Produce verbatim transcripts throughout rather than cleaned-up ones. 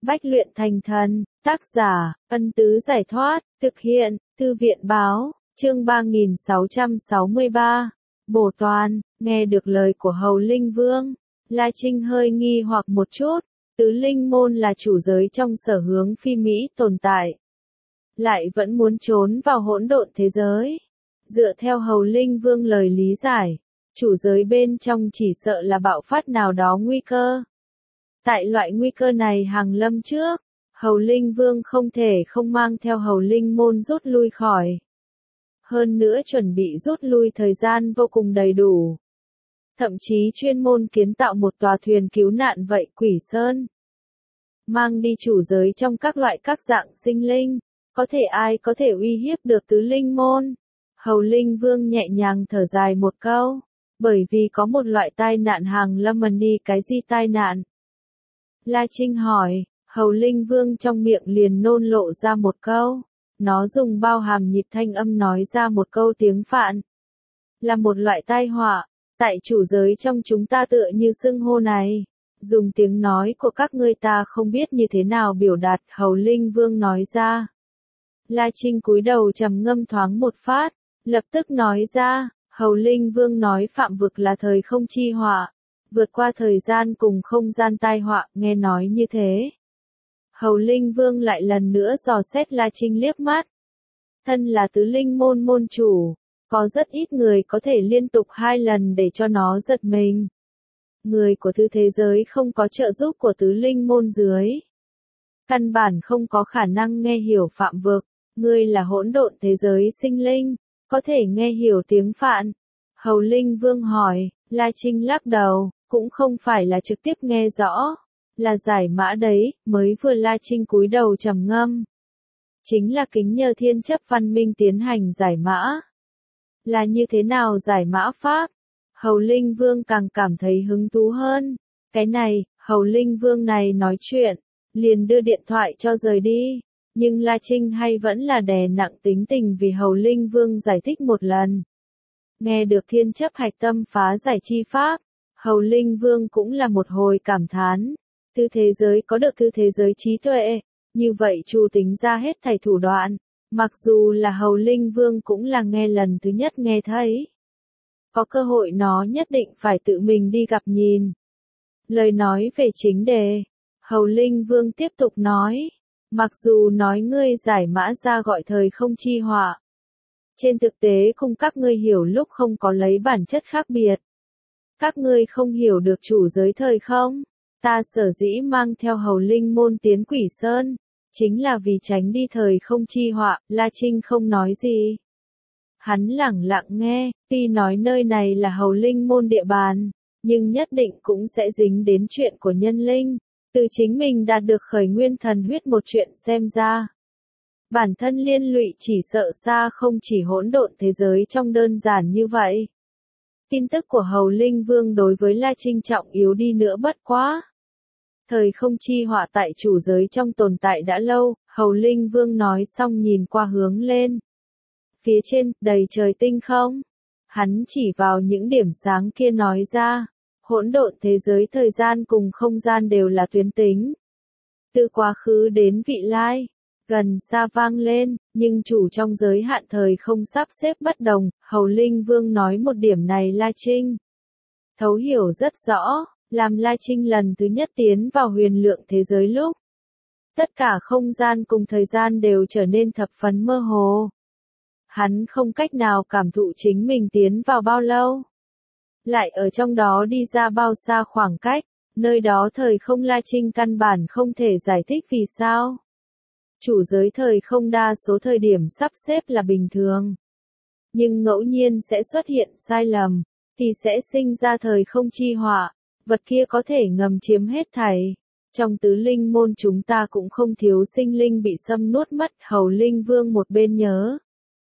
Bách luyện thành thần, tác giả, Ân Tứ Giải Thoát, thực hiện, Thư viện Báo, chương ba nghìn sáu trăm sáu mươi ba. Bổ Toàn, nghe được lời của Hầu Linh Vương, La Trinh hơi nghi hoặc một chút, tứ linh môn là chủ giới trong sở hướng phi Mỹ tồn tại. Lại vẫn muốn trốn vào hỗn độn thế giới. Dựa theo Hầu Linh Vương lời lý giải, chủ giới bên trong chỉ sợ là bạo phát nào đó nguy cơ. Tại loại nguy cơ này hàng lâm trước, Hầu Linh Vương không thể không mang theo Hầu Linh môn rút lui khỏi. Hơn nữa chuẩn bị rút lui thời gian vô cùng đầy đủ. Thậm chí chuyên môn kiến tạo một tòa thuyền cứu nạn vậy Quỷ Sơn. Mang đi chủ giới trong các loại các dạng sinh linh, có thể ai có thể uy hiếp được tứ linh môn. Hầu Linh Vương nhẹ nhàng thở dài một câu, bởi vì có một loại tai nạn hàng lâm ẩn đi. Cái gì tai nạn? La Trinh hỏi, Hầu Linh Vương trong miệng liền nôn lộ ra một câu. Nó dùng bao hàm nhịp thanh âm nói ra một câu tiếng Phạn. Là một loại tai họa, tại chủ giới trong chúng ta tựa như xưng hô này. Dùng tiếng nói của các ngươi ta không biết như thế nào biểu đạt, Hầu Linh Vương nói ra. La Trinh cúi đầu trầm ngâm thoáng một phát, lập tức nói ra, Hầu Linh Vương nói phạm vực là thời không chi họa, vượt qua thời gian cùng không gian tai họa, nghe nói như thế. Hầu Linh Vương lại lần nữa dò xét La Trinh liếc mắt. Thân là tứ linh môn môn chủ, có rất ít người có thể liên tục hai lần để cho nó giật mình. Người của tứ thế giới không có trợ giúp của tứ linh môn dưới. Căn bản không có khả năng nghe hiểu phạm vực, ngươi là hỗn độn thế giới sinh linh, có thể nghe hiểu tiếng Phạn. Hầu Linh Vương hỏi, La Trinh lắc đầu, cũng không phải là trực tiếp nghe rõ. Là giải mã đấy, mới vừa La Trinh cúi đầu trầm ngâm. Chính là kính nhờ thiên chấp văn minh tiến hành giải mã. Là như thế nào giải mã pháp? Hầu Linh Vương càng cảm thấy hứng thú hơn. Cái này, Hầu Linh Vương này nói chuyện, liền đưa điện thoại cho rời đi. Nhưng La Trinh hay vẫn là đè nặng tính tình vì Hầu Linh Vương giải thích một lần. Nghe được thiên chấp hạch tâm phá giải chi pháp, Hầu Linh Vương cũng là một hồi cảm thán. Thứ thế giới có được thứ thế giới trí tuệ, như vậy chu tính ra hết thảy thủ đoạn, mặc dù là Hầu Linh Vương cũng là nghe lần thứ nhất nghe thấy. Có cơ hội nó nhất định phải tự mình đi gặp nhìn. Lời nói về chính đề, Hầu Linh Vương tiếp tục nói, mặc dù nói ngươi giải mã ra gọi thời không chi họa. Trên thực tế cùng các ngươi hiểu lúc không có lấy bản chất khác biệt. Các ngươi không hiểu được chủ giới thời không. Ta sở dĩ mang theo Hầu Linh môn tiến Quỷ Sơn, chính là vì tránh đi thời không chi họa. La Trinh không nói gì. Hắn lẳng lặng nghe, tuy nói nơi này là Hầu Linh môn địa bàn, nhưng nhất định cũng sẽ dính đến chuyện của nhân linh. Từ chính mình đạt được khởi nguyên thần huyết một chuyện xem ra. Bản thân liên lụy chỉ sợ xa không chỉ hỗn độn thế giới trong đơn giản như vậy. Tin tức của Hầu Linh Vương đối với La Trinh trọng yếu đi nữa bất quá. Thời không chi họa tại chủ giới trong tồn tại đã lâu, Hầu Linh Vương nói xong nhìn qua hướng lên. Phía trên, đầy trời tinh không. Hắn chỉ vào những điểm sáng kia nói ra, hỗn độn thế giới thời gian cùng không gian đều là tuyến tính. Từ quá khứ đến vị lai, gần xa vang lên, nhưng chủ trong giới hạn thời không sắp xếp bất đồng, Hầu Linh Vương nói một điểm này La Trinh thấu hiểu rất rõ. Làm La Trinh lần thứ nhất tiến vào huyền lượng thế giới lúc. Tất cả không gian cùng thời gian đều trở nên thập phần mơ hồ. Hắn không cách nào cảm thụ chính mình tiến vào bao lâu. Lại ở trong đó đi ra bao xa khoảng cách, nơi đó thời không La Trinh căn bản không thể giải thích vì sao. Chủ giới thời không đa số thời điểm sắp xếp là bình thường. Nhưng ngẫu nhiên sẽ xuất hiện sai lầm, thì sẽ sinh ra thời không chi họa. Vật kia có thể ngầm chiếm hết thảy. Trong tứ linh môn chúng ta cũng không thiếu sinh linh bị xâm nuốt mất. Hầu Linh Vương một bên nhớ.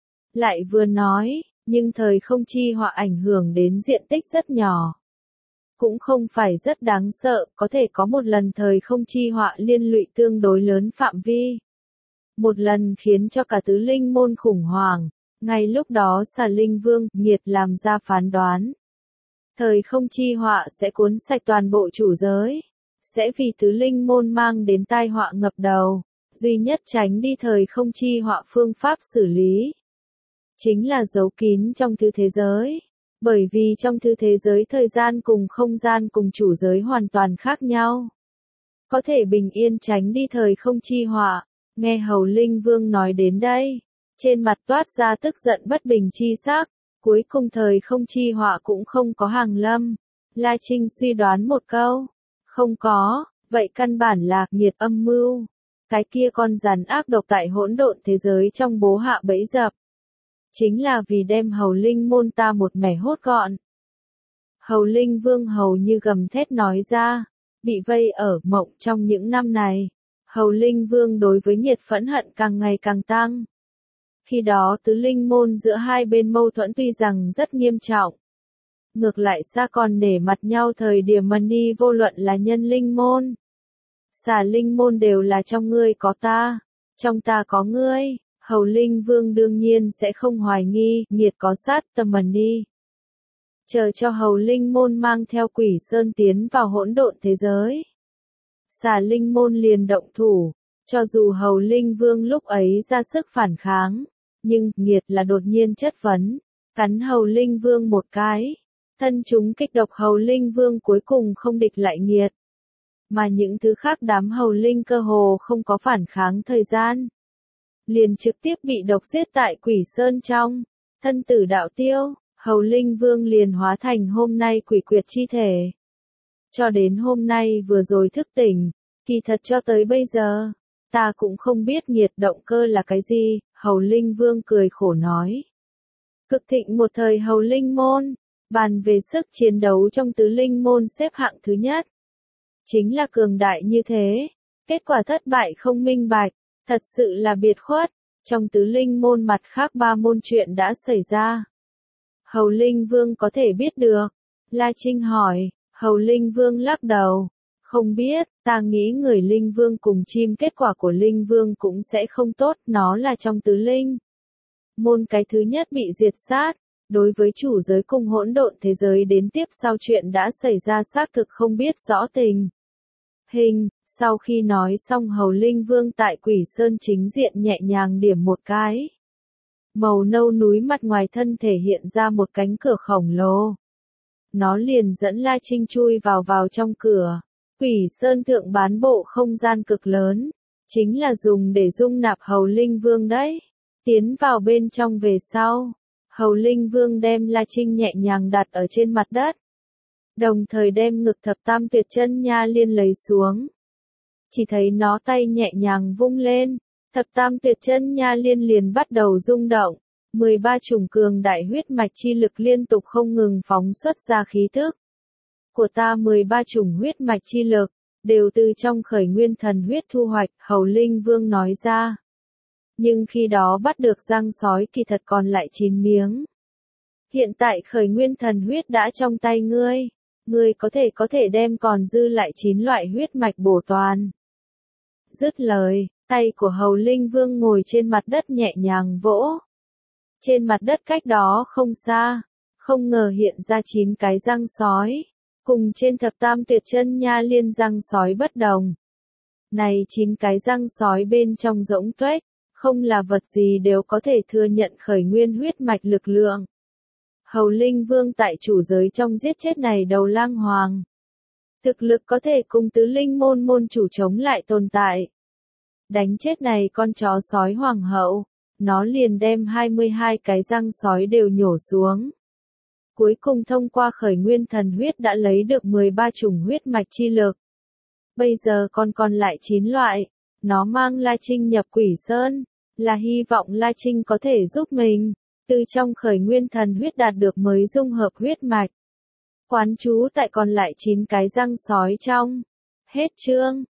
Lại vừa nói, nhưng thời không chi họa ảnh hưởng đến diện tích rất nhỏ. Cũng không phải rất đáng sợ, có thể có một lần thời không chi họa liên lụy tương đối lớn phạm vi. Một lần khiến cho cả tứ linh môn khủng hoảng. Ngay lúc đó Xà Linh Vương, Nghiệt làm ra phán đoán. Thời không chi họa sẽ cuốn sạch toàn bộ chủ giới. sẽ vì tứ linh môn mang đến tai họa ngập đầu. Duy nhất tránh đi thời không chi họa phương pháp xử lý chính là giấu kín trong thứ thế giới. Bởi vì trong thứ thế giới thời gian cùng không gian cùng chủ giới hoàn toàn khác nhau. Có thể bình yên tránh đi thời không chi họa. Nghe Hầu Linh Vương nói đến đây, trên mặt toát ra tức giận bất bình chi sắc. Cuối cùng thời không chi họa cũng không có hàng lâm. La Trinh suy đoán một câu. Không có, vậy căn bản là nghiệt âm mưu. Cái kia con rắn ác độc tại hỗn độn thế giới trong bố hạ bẫy dập. Chính là vì đem Hầu Linh môn ta một mẻ hốt gọn. Hầu Linh Vương hầu như gầm thét nói ra. Bị vây ở mộng trong những năm này. Hầu Linh Vương đối với nhiệt phẫn hận càng ngày càng tăng. Khi đó tứ linh môn giữa hai bên mâu thuẫn tuy rằng rất nghiêm trọng. Ngược lại xa còn nể mặt nhau thời điểm mần đi vô luận là nhân linh môn. Xà linh môn đều là trong ngươi có ta, trong ta có ngươi. Hầu Linh Vương đương nhiên sẽ không hoài nghi, nghiệt có sát tâm mần đi. Chờ cho Hầu Linh môn mang theo Quỷ Sơn tiến vào hỗn độn thế giới. Xà linh môn liền động thủ, cho dù Hầu Linh Vương lúc ấy ra sức phản kháng, nhưng nghiệt là đột nhiên chất vấn, cắn Hầu Linh Vương một cái. Thân chúng kích độc Hầu Linh Vương cuối cùng không địch lại nghiệt. Mà những thứ khác đám Hầu Linh cơ hồ không có phản kháng thời gian. Liền trực tiếp bị độc giết tại Quỷ Sơn trong. Thân tử đạo tiêu, Hầu Linh Vương liền hóa thành hôm nay quỷ quyệt chi thể. Cho đến hôm nay vừa rồi thức tỉnh, kỳ thật cho tới bây giờ, ta cũng không biết nghiệt động cơ là cái gì, Hầu Linh Vương cười khổ nói. Cực thịnh một thời Hầu Linh môn, bàn về sức chiến đấu trong tứ linh môn xếp hạng thứ nhất. Chính là cường đại như thế, kết quả thất bại không minh bạch, thật sự là biệt khuất, trong tứ linh môn mặt khác ba môn chuyện đã xảy ra. Hầu Linh Vương có thể biết được, La Trinh hỏi, Hầu Linh Vương lắc đầu, không biết, ta nghĩ người Linh Vương cùng chim kết quả của Linh Vương cũng sẽ không tốt, nó là trong tứ linh. Môn cái thứ nhất bị diệt sát, đối với chủ giới cùng hỗn độn thế giới đến tiếp sau chuyện đã xảy ra xác thực không biết rõ tình. Hình, sau khi nói xong Hầu Linh Vương tại Quỷ Sơn chính diện nhẹ nhàng điểm một cái. Màu nâu núi mặt ngoài thân thể hiện ra một cánh cửa khổng lồ. Nó liền dẫn La Trinh chui vào vào trong cửa. Quỷ Sơn thượng bán bộ không gian cực lớn, chính là dùng để dung nạp Hầu Linh Vương đấy. Tiến vào bên trong về sau, Hầu Linh Vương đem La Trinh nhẹ nhàng đặt ở trên mặt đất. Đồng thời đem ngực thập tam tuyệt chân nha liên lấy xuống. Chỉ thấy nó tay nhẹ nhàng vung lên, thập tam tuyệt chân nha liên liền bắt đầu rung động. mười ba chủng cường đại huyết mạch chi lực liên tục không ngừng phóng xuất ra khí thức. Của ta mười ba chủng huyết mạch chi lực, đều từ trong khởi nguyên thần huyết thu hoạch, Hầu Linh Vương nói ra. Nhưng khi đó bắt được răng sói kỳ thật còn lại chín miếng. Hiện tại khởi nguyên thần huyết đã trong tay ngươi, ngươi có thể có thể đem còn dư lại chín loại huyết mạch bổ toàn. Dứt lời, tay của Hầu Linh Vương ngồi trên mặt đất nhẹ nhàng vỗ. Trên mặt đất cách đó không xa, không ngờ hiện ra chín cái răng sói, cùng trên thập tam tuyệt chân nha liên răng sói bất đồng. Này chín cái răng sói bên trong rỗng tuếch, không là vật gì đều có thể thừa nhận khởi nguyên huyết mạch lực lượng. Hầu Linh Vương tại chủ giới trong giết chết này đầu lang hoàng. Thực lực có thể cùng tứ linh môn môn chủ chống lại tồn tại. Đánh chết này con chó sói hoàng hậu, nó liền đem hai mươi hai cái răng sói đều nhổ xuống. Cuối cùng thông qua khởi nguyên thần huyết đã lấy được mười ba chủng huyết mạch chi lực. Bây giờ còn còn lại chín loại, nó mang La Trinh nhập Quỷ Sơn, là hy vọng La Trinh có thể giúp mình, từ trong khởi nguyên thần huyết đạt được mới dung hợp huyết mạch. Quán trú tại còn lại chín cái răng sói trong. Hết chương.